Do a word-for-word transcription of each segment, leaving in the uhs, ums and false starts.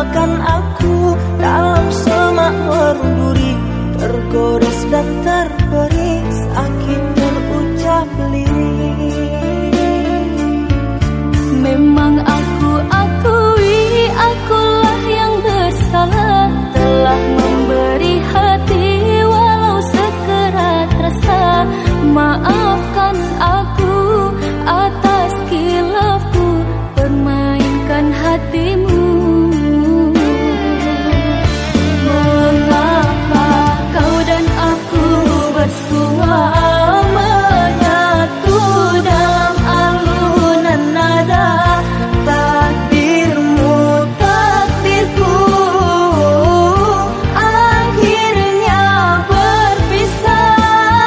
meninggalkan aku dalam semak berduri, tergores dan terberi sakit terucap lirik. Memang aku akui akulah yang bersalah, telah memberi hati walau sekerat rasa. Maafkan aku atas khilafku permainkan hatimu. Mengapa kau dan aku bersua menyatu dalam alunan nada? Takdirmu takdirku akhirnya berpisah.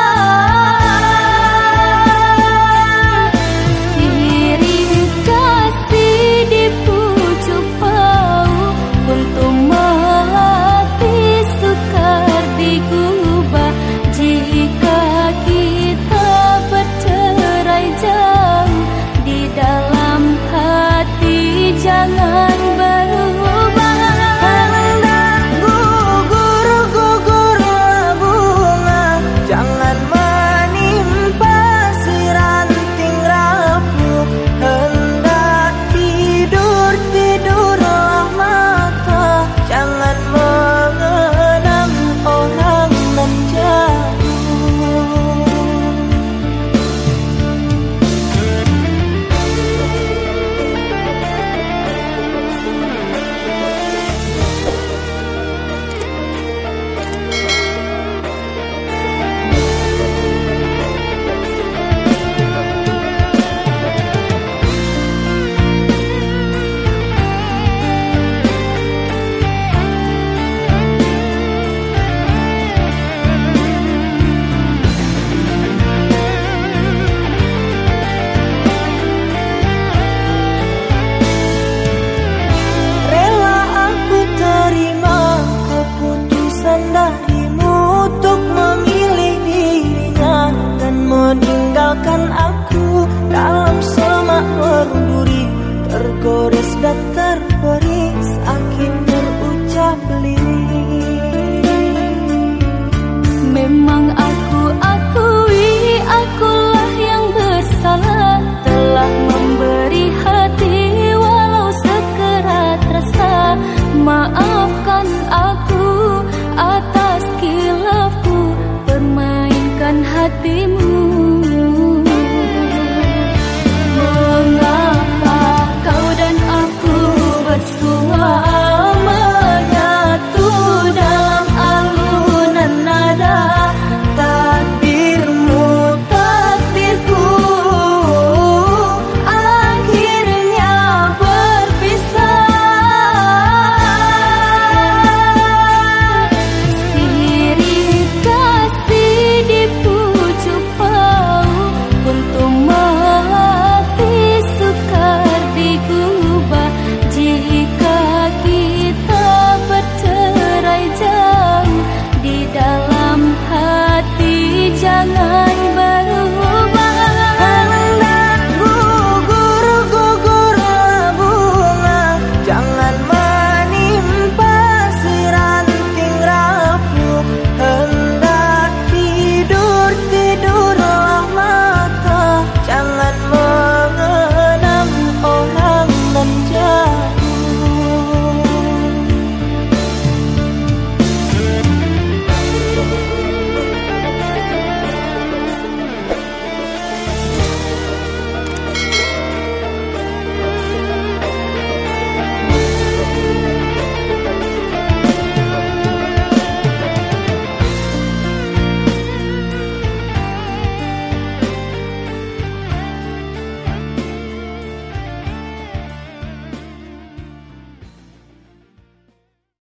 Sirih kasih di pucuk bau untuk melatih sukar digubah. Jika kita bercerai jauh, di dalam hati jangan berubah. Hendak gugur-gugurlah bunga, jangan menimpa si ranting rapuh. Hendak tidur-tidurlah mata, jangan mengenang orang nan jauh. Rela aku terima keputusan darimu untuk memilih dirinya dan meninggalkan aku dalam semak berduri, tergores dan terberi sakit terucap lirik. Memang aku akui aku